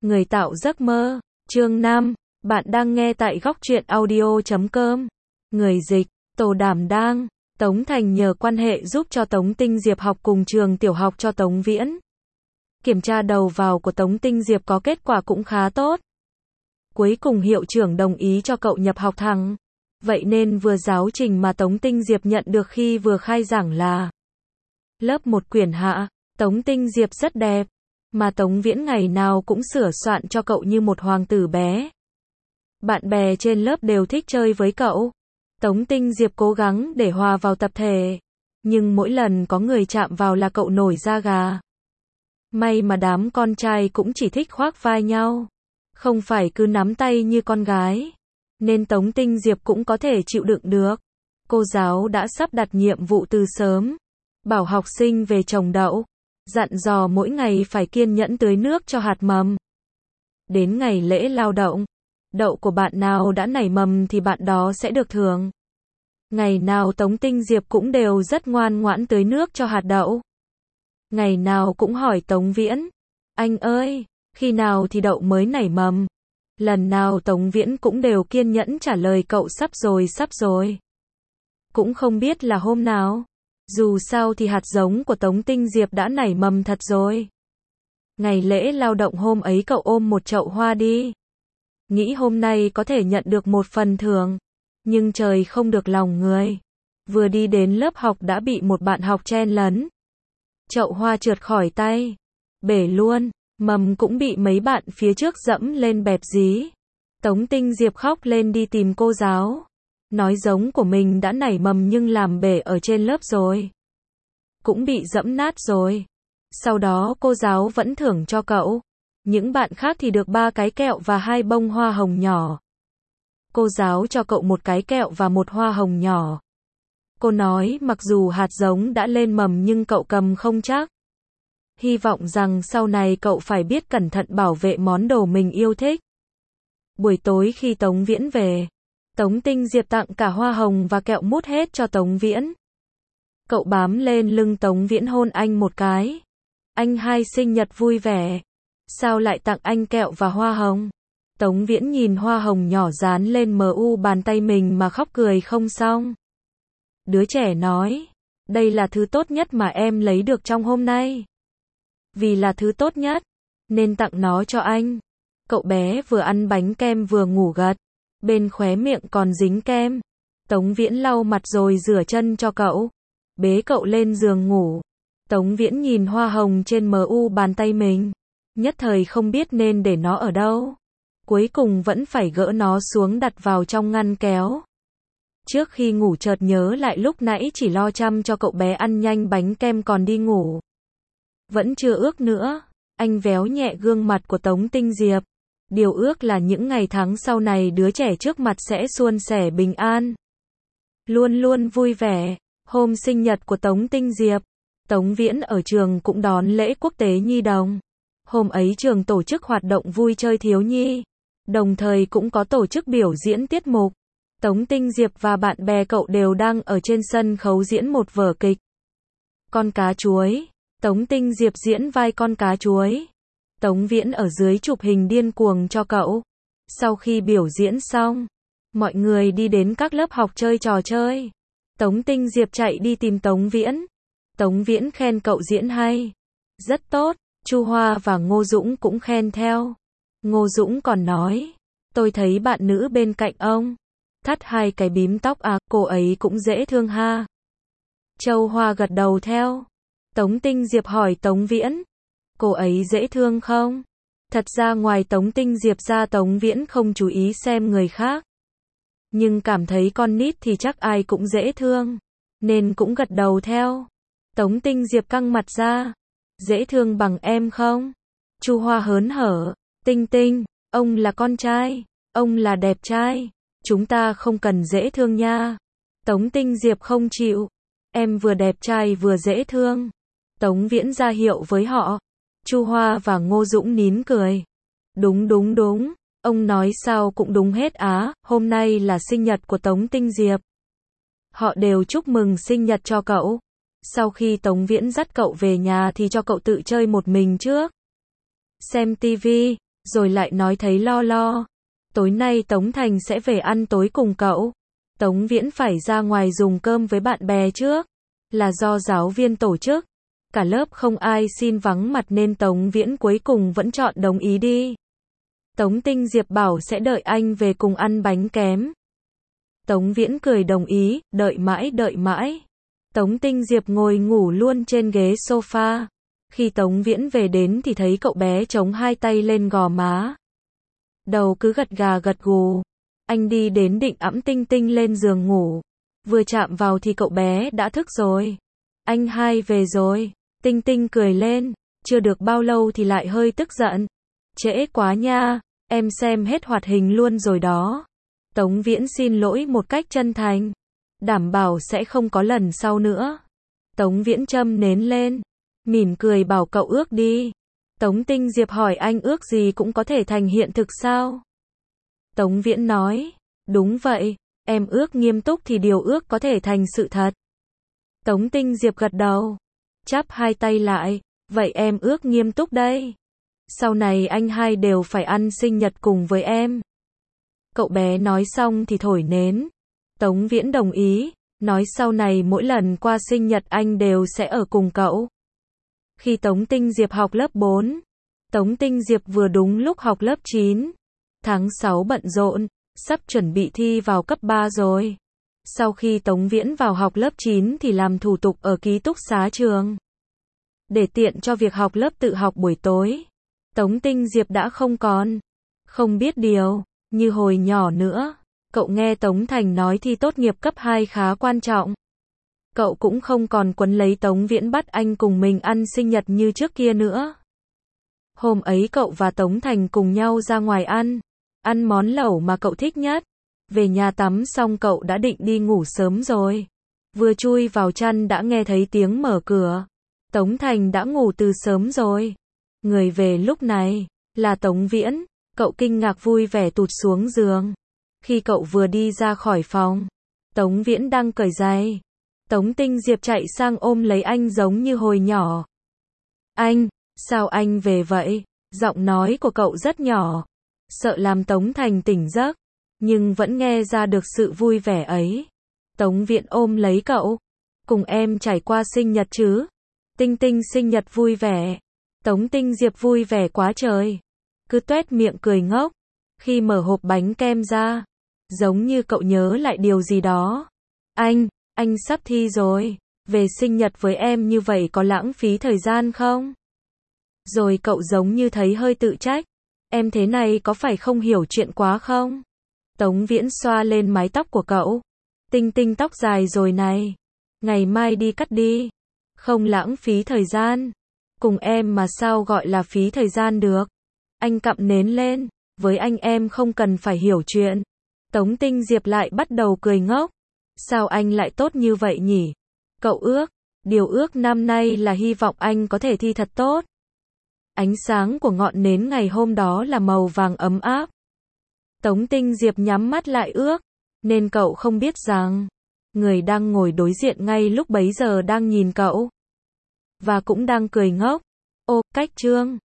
Người tạo giấc mơ. Chương 5. Bạn đang nghe tại góc truyện audio.com. Người dịch, Tô Đảm Đang. Tống Thành nhờ quan hệ giúp cho Tống Tinh Diệp học cùng trường tiểu học cho Tống Viễn. Kiểm tra đầu vào của Tống Tinh Diệp có kết quả cũng khá tốt. Cuối cùng hiệu trưởng đồng ý cho cậu nhập học thẳng. Vậy nên vừa giáo trình mà Tống Tinh Diệp nhận được khi vừa khai giảng là lớp 1 quyển hạ. Tống Tinh Diệp rất đẹp, mà Tống Viễn ngày nào cũng sửa soạn cho cậu như một hoàng tử bé. Bạn bè trên lớp đều thích chơi với cậu. Tống Tinh Diệp cố gắng để hòa vào tập thể, nhưng mỗi lần có người chạm vào là cậu nổi da gà. May mà đám con trai cũng chỉ thích khoác vai nhau, không phải cứ nắm tay như con gái, nên Tống Tinh Diệp cũng có thể chịu đựng được. Cô giáo đã sắp đặt nhiệm vụ từ sớm, bảo học sinh về trồng đậu, dặn dò mỗi ngày phải kiên nhẫn tưới nước cho hạt mầm. Đến ngày lễ lao động, đậu của bạn nào đã nảy mầm thì bạn đó sẽ được thưởng. Ngày nào Tống Tinh Diệp cũng đều rất ngoan ngoãn tưới nước cho hạt đậu. Ngày nào cũng hỏi Tống Viễn, anh ơi, khi nào thì đậu mới nảy mầm? Lần nào Tống Viễn cũng đều kiên nhẫn trả lời cậu sắp rồi. Cũng không biết là hôm nào. Dù sao thì hạt giống của Tống Tinh Diệp đã nảy mầm thật rồi. Ngày lễ lao động hôm ấy cậu ôm một chậu hoa đi. Nghĩ hôm nay có thể nhận được một phần thưởng. Nhưng trời không được lòng người. Vừa đi đến lớp học đã bị một bạn học chen lấn. Chậu hoa trượt khỏi tay. Bể luôn. Mầm cũng bị mấy bạn phía trước dẫm lên bẹp dí. Tống Tinh Diệp khóc lên đi tìm cô giáo. Nói giống của mình đã nảy mầm nhưng làm bể ở trên lớp rồi. Cũng bị dẫm nát rồi. Sau đó cô giáo vẫn thưởng cho cậu. Những bạn khác thì được 3 cái kẹo và 2 bông hoa hồng nhỏ. Cô giáo cho cậu 1 cái kẹo và 1 hoa hồng nhỏ. Cô nói mặc dù hạt giống đã lên mầm nhưng cậu cầm không chắc. Hy vọng rằng sau này cậu phải biết cẩn thận bảo vệ món đồ mình yêu thích. Buổi tối khi Tống Viễn về, Tống Tinh Diệp tặng cả hoa hồng và kẹo mút hết cho Tống Viễn. Cậu bám lên lưng Tống Viễn hôn anh một cái. Anh hai sinh nhật vui vẻ. Sao lại tặng anh kẹo và hoa hồng? Tống Viễn nhìn hoa hồng nhỏ dán lên mu bàn tay mình mà khóc cười không xong. Đứa trẻ nói, đây là thứ tốt nhất mà em lấy được trong hôm nay. Vì là thứ tốt nhất, nên tặng nó cho anh. Cậu bé vừa ăn bánh kem vừa ngủ gật. Bên khóe miệng còn dính kem. Tống Viễn lau mặt rồi rửa chân cho cậu. Bế cậu lên giường ngủ. Tống Viễn nhìn hoa hồng trên mu bàn tay mình. Nhất thời không biết nên để nó ở đâu. Cuối cùng vẫn phải gỡ nó xuống đặt vào trong ngăn kéo. Trước khi ngủ chợt nhớ lại lúc nãy chỉ lo chăm cho cậu bé ăn nhanh bánh kem còn đi ngủ. Vẫn chưa ước nữa. Anh véo nhẹ gương mặt của Tống Tinh Diệp. Điều ước là những ngày tháng sau này đứa trẻ trước mặt sẽ suôn sẻ bình an. Luôn luôn vui vẻ. Hôm sinh nhật của Tống Tinh Diệp, Tống Viễn ở trường cũng đón lễ quốc tế nhi đồng. Hôm ấy trường tổ chức hoạt động vui chơi thiếu nhi. Đồng thời cũng có tổ chức biểu diễn tiết mục. Tống Tinh Diệp và bạn bè cậu đều đang ở trên sân khấu diễn một vở kịch. Con cá chuối. Tống Tinh Diệp diễn vai con cá chuối. Tống Viễn ở dưới chụp hình điên cuồng cho cậu. Sau khi biểu diễn xong, mọi người đi đến các lớp học chơi trò chơi. Tống Tinh Diệp chạy đi tìm Tống Viễn. Tống Viễn khen cậu diễn hay. Rất tốt. Chu Hoa và Ngô Dũng cũng khen theo. Ngô Dũng còn nói, tôi thấy bạn nữ bên cạnh ông thắt 2 cái bím tóc à, cô ấy cũng dễ thương ha. Châu Hoa gật đầu theo. Tống Tinh Diệp hỏi Tống Viễn, cô ấy dễ thương không? Thật ra ngoài Tống Tinh Diệp ra Tống Viễn không chú ý xem người khác. Nhưng cảm thấy con nít thì chắc ai cũng dễ thương, nên cũng gật đầu theo. Tống Tinh Diệp căng mặt ra, dễ thương bằng em không? Chu Hoa hớn hở, Tinh Tinh, ông là con trai, ông là đẹp trai, chúng ta không cần dễ thương nha. Tống Tinh Diệp không chịu, em vừa đẹp trai vừa dễ thương. Tống Viễn ra hiệu với họ. Chu Hoa và Ngô Dũng nín cười. Đúng, ông nói sao cũng đúng hết á, hôm nay là sinh nhật của Tống Tinh Diệp. Họ đều chúc mừng sinh nhật cho cậu. Sau khi Tống Viễn dắt cậu về nhà thì cho cậu tự chơi một mình trước. Xem tivi, rồi lại nói thấy lo lo. Tối nay Tống Thành sẽ về ăn tối cùng cậu. Tống Viễn phải ra ngoài dùng cơm với bạn bè trước. Là do giáo viên tổ chức. Cả lớp không ai xin vắng mặt nên Tống Viễn cuối cùng vẫn chọn đồng ý đi. Tống Tinh Diệp bảo sẽ đợi anh về cùng ăn bánh kém. Tống Viễn cười đồng ý, đợi mãi. Tống Tinh Diệp ngồi ngủ luôn trên ghế sofa. Khi Tống Viễn về đến thì thấy cậu bé chống hai tay lên gò má. Đầu cứ gật gà gật gù. Anh đi đến định ẵm Tinh Tinh lên giường ngủ. Vừa chạm vào thì cậu bé đã thức rồi. Anh hai về rồi. Tinh Tinh cười lên. Chưa được bao lâu thì lại hơi tức giận. Trễ quá nha, em xem hết hoạt hình luôn rồi đó. Tống Viễn xin lỗi một cách chân thành. Đảm bảo sẽ không có lần sau nữa. Tống Viễn châm nến lên. Mỉm cười bảo cậu ước đi. Tống Tinh Diệp hỏi anh ước gì cũng có thể thành hiện thực sao? Tống Viễn nói, đúng vậy, em ước nghiêm túc thì điều ước có thể thành sự thật. Tống Tinh Diệp gật đầu, chắp hai tay lại, vậy em ước nghiêm túc đây. Sau này anh hai đều phải ăn sinh nhật cùng với em. Cậu bé nói xong thì thổi nến. Tống Viễn đồng ý, nói sau này mỗi lần qua sinh nhật anh đều sẽ ở cùng cậu. Khi Tống Tinh Diệp học lớp 4, Tống Tinh Diệp vừa đúng lúc học lớp 9. Tháng 6 bận rộn, sắp chuẩn bị thi vào cấp 3 rồi. Sau khi Tống Viễn vào học lớp 9 thì làm thủ tục ở ký túc xá trường. Để tiện cho việc học lớp tự học buổi tối, Tống Tinh Diệp đã không biết điều, như hồi nhỏ nữa. Cậu nghe Tống Thành nói thi tốt nghiệp cấp 2 khá quan trọng. Cậu cũng không còn quấn lấy Tống Viễn bắt anh cùng mình ăn sinh nhật như trước kia nữa. Hôm ấy cậu và Tống Thành cùng nhau ra ngoài ăn món lẩu mà cậu thích nhất. Về nhà tắm xong cậu đã định đi ngủ sớm rồi. Vừa chui vào chăn đã nghe thấy tiếng mở cửa. Tống Thành đã ngủ từ sớm rồi. Người về lúc này là Tống Viễn. Cậu kinh ngạc vui vẻ tụt xuống giường. Khi cậu vừa đi ra khỏi phòng, Tống Viễn đang cởi giày. Tống Tinh Diệp chạy sang ôm lấy anh giống như hồi nhỏ. Anh, sao anh về vậy? Giọng nói của cậu rất nhỏ, sợ làm Tống Thành tỉnh giấc, nhưng vẫn nghe ra được sự vui vẻ ấy. Tống Viễn ôm lấy cậu. Cùng em trải qua sinh nhật chứ? Tinh Tinh sinh nhật vui vẻ. Tống Tinh Diệp vui vẻ quá trời. Cứ tuét miệng cười ngốc. Khi mở hộp bánh kem ra, giống như cậu nhớ lại điều gì đó. Anh sắp thi rồi. Về sinh nhật với em như vậy có lãng phí thời gian không? Rồi cậu giống như thấy hơi tự trách. Em thế này có phải không hiểu chuyện quá không? Tống Viễn xoa lên mái tóc của cậu. Tinh Tinh tóc dài rồi này. Ngày mai đi cắt đi. Không lãng phí thời gian. Cùng em mà sao gọi là phí thời gian được? Anh cặm nến lên. Với anh em không cần phải hiểu chuyện. Tống Tinh Diệp lại bắt đầu cười ngốc. Sao anh lại tốt như vậy nhỉ? Cậu điều ước năm nay là hy vọng anh có thể thi thật tốt. Ánh sáng của ngọn nến ngày hôm đó là màu vàng ấm áp. Tống Tinh Diệp nhắm mắt lại ước, nên cậu không biết rằng, người đang ngồi đối diện ngay lúc bấy giờ đang nhìn cậu. Và cũng đang cười ngốc. Ô, cách chương.